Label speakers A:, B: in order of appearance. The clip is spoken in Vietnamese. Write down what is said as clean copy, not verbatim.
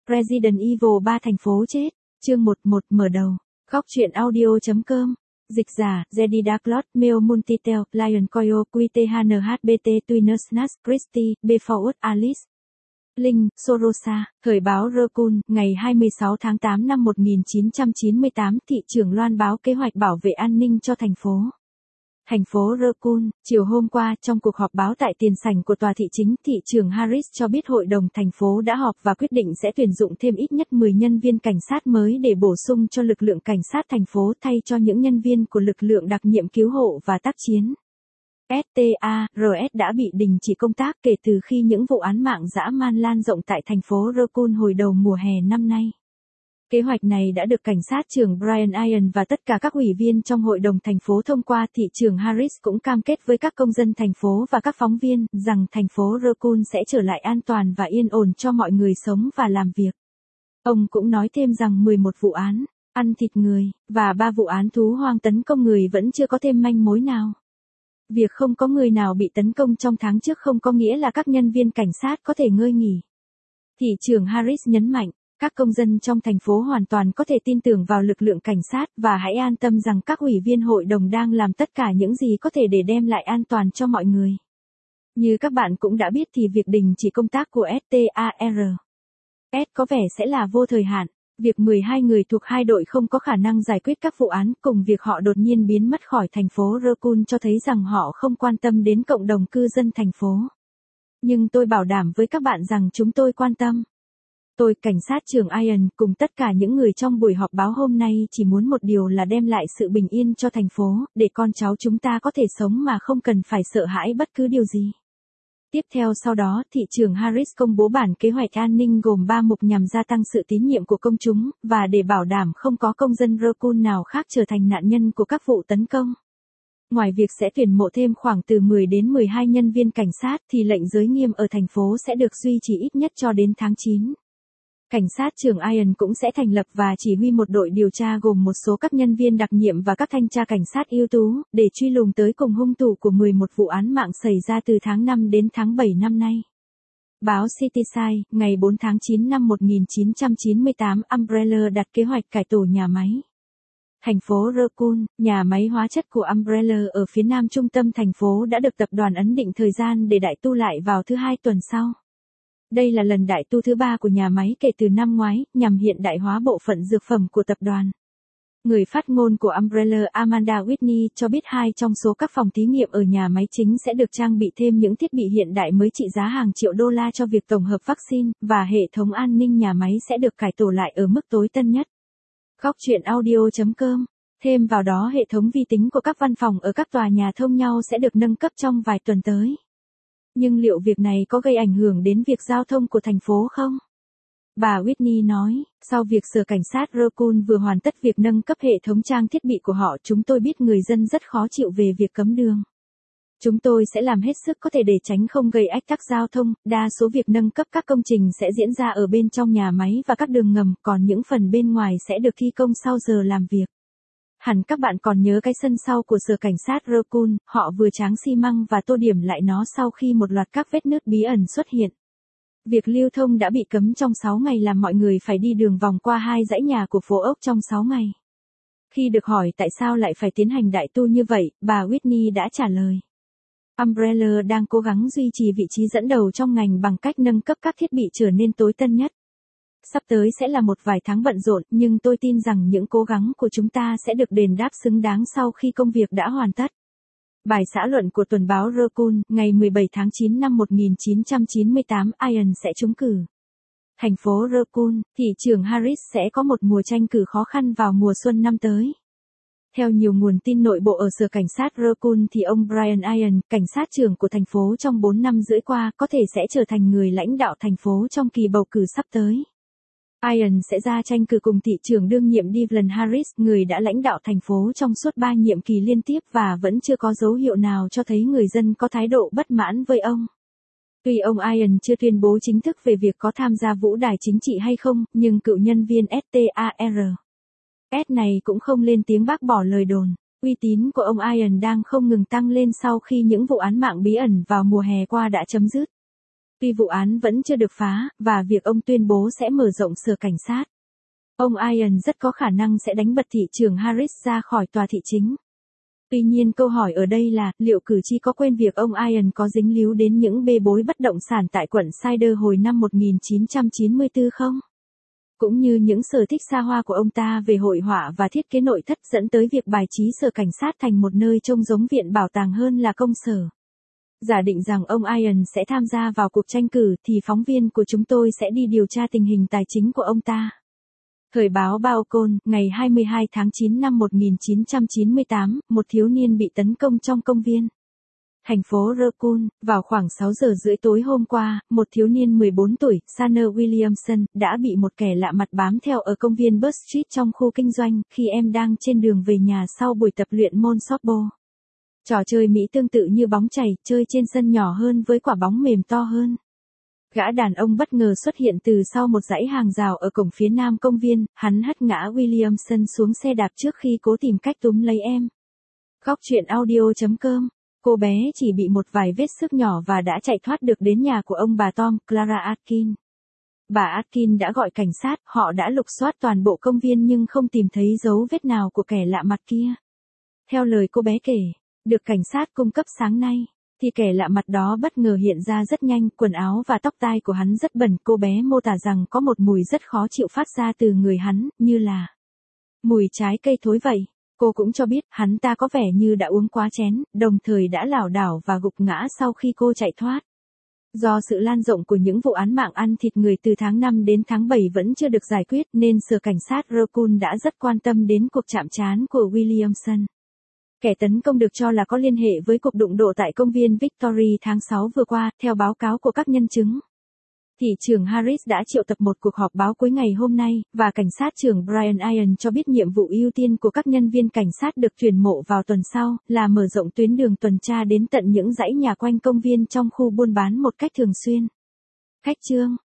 A: Resident Evil 3 thành phố chết. Chương 11 mở đầu. Góc truyện audio.com. Dịch giả, Jedi Dark Lord, Meo Multitel, Lion Coyo, QTHNHBT, Twiners Nas, Christie, Beforward Alice. Linh, Sorosa, thời báo Raccoon, ngày 26 tháng 8 năm 1998, thị trưởng loan báo kế hoạch bảo vệ an ninh cho thành phố. Thành phố Raccoon, chiều hôm qua, trong cuộc họp báo tại tiền sảnh của tòa thị chính, thị trưởng Harris cho biết hội đồng thành phố đã họp và quyết định sẽ tuyển dụng thêm ít nhất 10 nhân viên cảnh sát mới để bổ sung cho lực lượng cảnh sát thành phố thay cho những nhân viên của lực lượng đặc nhiệm cứu hộ và tác chiến. STARS đã bị đình chỉ công tác kể từ khi những vụ án mạng dã man lan rộng tại thành phố Raccoon hồi đầu mùa hè năm nay. Kế hoạch này đã được cảnh sát trưởng Brian Ian và tất cả các ủy viên trong hội đồng thành phố thông qua. Thị trưởng Harris cũng cam kết với các công dân thành phố và các phóng viên rằng thành phố Raccoon sẽ trở lại an toàn và yên ổn cho mọi người sống và làm việc. Ông cũng nói thêm rằng 11 vụ án ăn thịt người và 3 vụ án thú hoang tấn công người vẫn chưa có thêm manh mối nào. Việc không có người nào bị tấn công trong tháng trước không có nghĩa là các nhân viên cảnh sát có thể ngơi nghỉ. Thị trưởng Harris nhấn mạnh, các công dân trong thành phố hoàn toàn có thể tin tưởng vào lực lượng cảnh sát và hãy an tâm rằng các ủy viên hội đồng đang làm tất cả những gì có thể để đem lại an toàn cho mọi người. Như các bạn cũng đã biết thì việc đình chỉ công tác của STARS có vẻ sẽ là vô thời hạn. Việc 12 người thuộc hai đội không có khả năng giải quyết các vụ án cùng việc họ đột nhiên biến mất khỏi thành phố Raccoon cho thấy rằng họ không quan tâm đến cộng đồng cư dân thành phố. Nhưng tôi bảo đảm với các bạn rằng chúng tôi quan tâm. Tôi, cảnh sát trưởng Ian, cùng tất cả những người trong buổi họp báo hôm nay chỉ muốn một điều là đem lại sự bình yên cho thành phố, để con cháu chúng ta có thể sống mà không cần phải sợ hãi bất cứ điều gì. Tiếp theo sau đó, thị trưởng Harris công bố bản kế hoạch an ninh gồm 3 mục nhằm gia tăng sự tín nhiệm của công chúng, và để bảo đảm không có công dân Raccoon nào khác trở thành nạn nhân của các vụ tấn công. Ngoài việc sẽ tuyển mộ thêm khoảng từ 10 đến 12 nhân viên cảnh sát thì lệnh giới nghiêm ở thành phố sẽ được duy trì ít nhất cho đến tháng 9. Cảnh sát trưởng Ian cũng sẽ thành lập và chỉ huy một đội điều tra gồm một số các nhân viên đặc nhiệm và các thanh tra cảnh sát ưu tú, để truy lùng tới cùng hung thủ của 11 vụ án mạng xảy ra từ tháng 5 đến tháng 7 năm nay. Báo Cityside, ngày 4 tháng 9 năm 1998, Umbrella đặt kế hoạch cải tổ nhà máy. Thành phố Raccoon, nhà máy hóa chất của Umbrella ở phía nam trung tâm thành phố đã được tập đoàn ấn định thời gian để đại tu lại vào thứ Hai tuần sau. Đây là lần đại tu thứ 3 của nhà máy kể từ năm ngoái, nhằm hiện đại hóa bộ phận dược phẩm của tập đoàn. Người phát ngôn của Umbrella Amanda Whitney cho biết 2 trong số các phòng thí nghiệm ở nhà máy chính sẽ được trang bị thêm những thiết bị hiện đại mới trị giá hàng triệu đô la cho việc tổng hợp vaccine, và hệ thống an ninh nhà máy sẽ được cải tổ lại ở mức tối tân nhất. Góc truyện audio.com. Thêm vào đó hệ thống vi tính của các văn phòng ở các tòa nhà thông nhau sẽ được nâng cấp trong vài tuần tới. Nhưng liệu việc này có gây ảnh hưởng đến việc giao thông của thành phố không? Bà Whitney nói, sau việc Sở Cảnh sát Raccoon vừa hoàn tất việc nâng cấp hệ thống trang thiết bị của họ, chúng tôi biết người dân rất khó chịu về việc cấm đường. Chúng tôi sẽ làm hết sức có thể để tránh không gây ách tắc giao thông. Đa số việc nâng cấp các công trình sẽ diễn ra ở bên trong nhà máy và các đường ngầm, còn những phần bên ngoài sẽ được thi công sau giờ làm việc. Hẳn các bạn còn nhớ cái sân sau của Sở Cảnh sát Raccoon, họ vừa tráng xi măng và tô điểm lại nó sau khi một loạt các vết nứt bí ẩn xuất hiện. Việc lưu thông đã bị cấm trong 6 ngày làm mọi người phải đi đường vòng qua 2 dãy nhà của phố ốc trong 6 ngày. Khi được hỏi tại sao lại phải tiến hành đại tu như vậy, bà Whitney đã trả lời. Umbrella đang cố gắng duy trì vị trí dẫn đầu trong ngành bằng cách nâng cấp các thiết bị trở nên tối tân nhất. Sắp tới sẽ là một vài tháng bận rộn, nhưng tôi tin rằng những cố gắng của chúng ta sẽ được đền đáp xứng đáng sau khi công việc đã hoàn tất. Bài xã luận của tuần báo Raccoon, ngày 17 tháng 9 năm 1998, Ian sẽ trúng cử. Thành phố Raccoon, thị trưởng Harris sẽ có một mùa tranh cử khó khăn vào mùa xuân năm tới. Theo nhiều nguồn tin nội bộ ở Sở Cảnh sát Raccoon thì ông Brian Ian, cảnh sát trưởng của thành phố trong 4 năm rưỡi qua, có thể sẽ trở thành người lãnh đạo thành phố trong kỳ bầu cử sắp tới. Ian sẽ ra tranh cử cùng thị trưởng đương nhiệm Devlin Harris, người đã lãnh đạo thành phố trong suốt 3 nhiệm kỳ liên tiếp và vẫn chưa có dấu hiệu nào cho thấy người dân có thái độ bất mãn với ông. Tuy ông Ian chưa tuyên bố chính thức về việc có tham gia vũ đài chính trị hay không, nhưng cựu nhân viên STARS này cũng không lên tiếng bác bỏ lời đồn. Uy tín của ông Ian đang không ngừng tăng lên sau khi những vụ án mạng bí ẩn vào mùa hè qua đã chấm dứt. Tuy vụ án vẫn chưa được phá, và việc ông tuyên bố sẽ mở rộng sở cảnh sát, ông Ian rất có khả năng sẽ đánh bật thị trưởng Harris ra khỏi tòa thị chính. Tuy nhiên câu hỏi ở đây là, liệu cử tri có quên việc ông Ian có dính líu đến những bê bối bất động sản tại quận Cider hồi năm 1994 không? Cũng như những sở thích xa hoa của ông ta về hội họa và thiết kế nội thất dẫn tới việc bài trí sở cảnh sát thành một nơi trông giống viện bảo tàng hơn là công sở. Giả định rằng ông Ian sẽ tham gia vào cuộc tranh cử thì phóng viên của chúng tôi sẽ đi điều tra tình hình tài chính của ông ta. Thời báo Balcon, ngày 22 tháng 9 năm 1998, một thiếu niên bị tấn công trong công viên. Thành phố Raccoon, vào khoảng 6 giờ rưỡi tối hôm qua, một thiếu niên 14 tuổi, Sanner Williamson, đã bị một kẻ lạ mặt bám theo ở công viên Bush Street trong khu kinh doanh, khi em đang trên đường về nhà sau buổi tập luyện môn softball. Trò chơi Mỹ tương tự như bóng chày, chơi trên sân nhỏ hơn với quả bóng mềm to hơn. Gã đàn ông bất ngờ xuất hiện từ sau một dãy hàng rào ở cổng phía nam công viên, hắn hất ngã Williamson xuống xe đạp trước khi cố tìm cách túm lấy em. Góc truyện audio.com. Cô bé chỉ bị một vài vết xước nhỏ và đã chạy thoát được đến nhà của ông bà Tom, Clara Atkin. Bà Atkin đã gọi cảnh sát, họ đã lục soát toàn bộ công viên nhưng không tìm thấy dấu vết nào của kẻ lạ mặt kia. Theo lời cô bé kể, được cảnh sát cung cấp sáng nay, thì kẻ lạ mặt đó bất ngờ hiện ra rất nhanh, quần áo và tóc tai của hắn rất bẩn. Cô bé mô tả rằng có một mùi rất khó chịu phát ra từ người hắn, như là mùi trái cây thối vậy. Cô cũng cho biết, hắn ta có vẻ như đã uống quá chén, đồng thời đã lảo đảo và gục ngã sau khi cô chạy thoát. Do sự lan rộng của những vụ án mạng ăn thịt người từ tháng 5 đến tháng 7 vẫn chưa được giải quyết nên sở cảnh sát Raccoon đã rất quan tâm đến cuộc chạm trán của Williamson. Kẻ tấn công được cho là có liên hệ với cuộc đụng độ tại công viên Victory tháng 6 vừa qua, theo báo cáo của các nhân chứng. Thị trưởng Harris đã triệu tập một cuộc họp báo cuối ngày hôm nay, và cảnh sát trưởng Brian Ian cho biết nhiệm vụ ưu tiên của các nhân viên cảnh sát được tuyển mộ vào tuần sau, là mở rộng tuyến đường tuần tra đến tận những dãy nhà quanh công viên trong khu buôn bán một cách thường xuyên. Khách chương.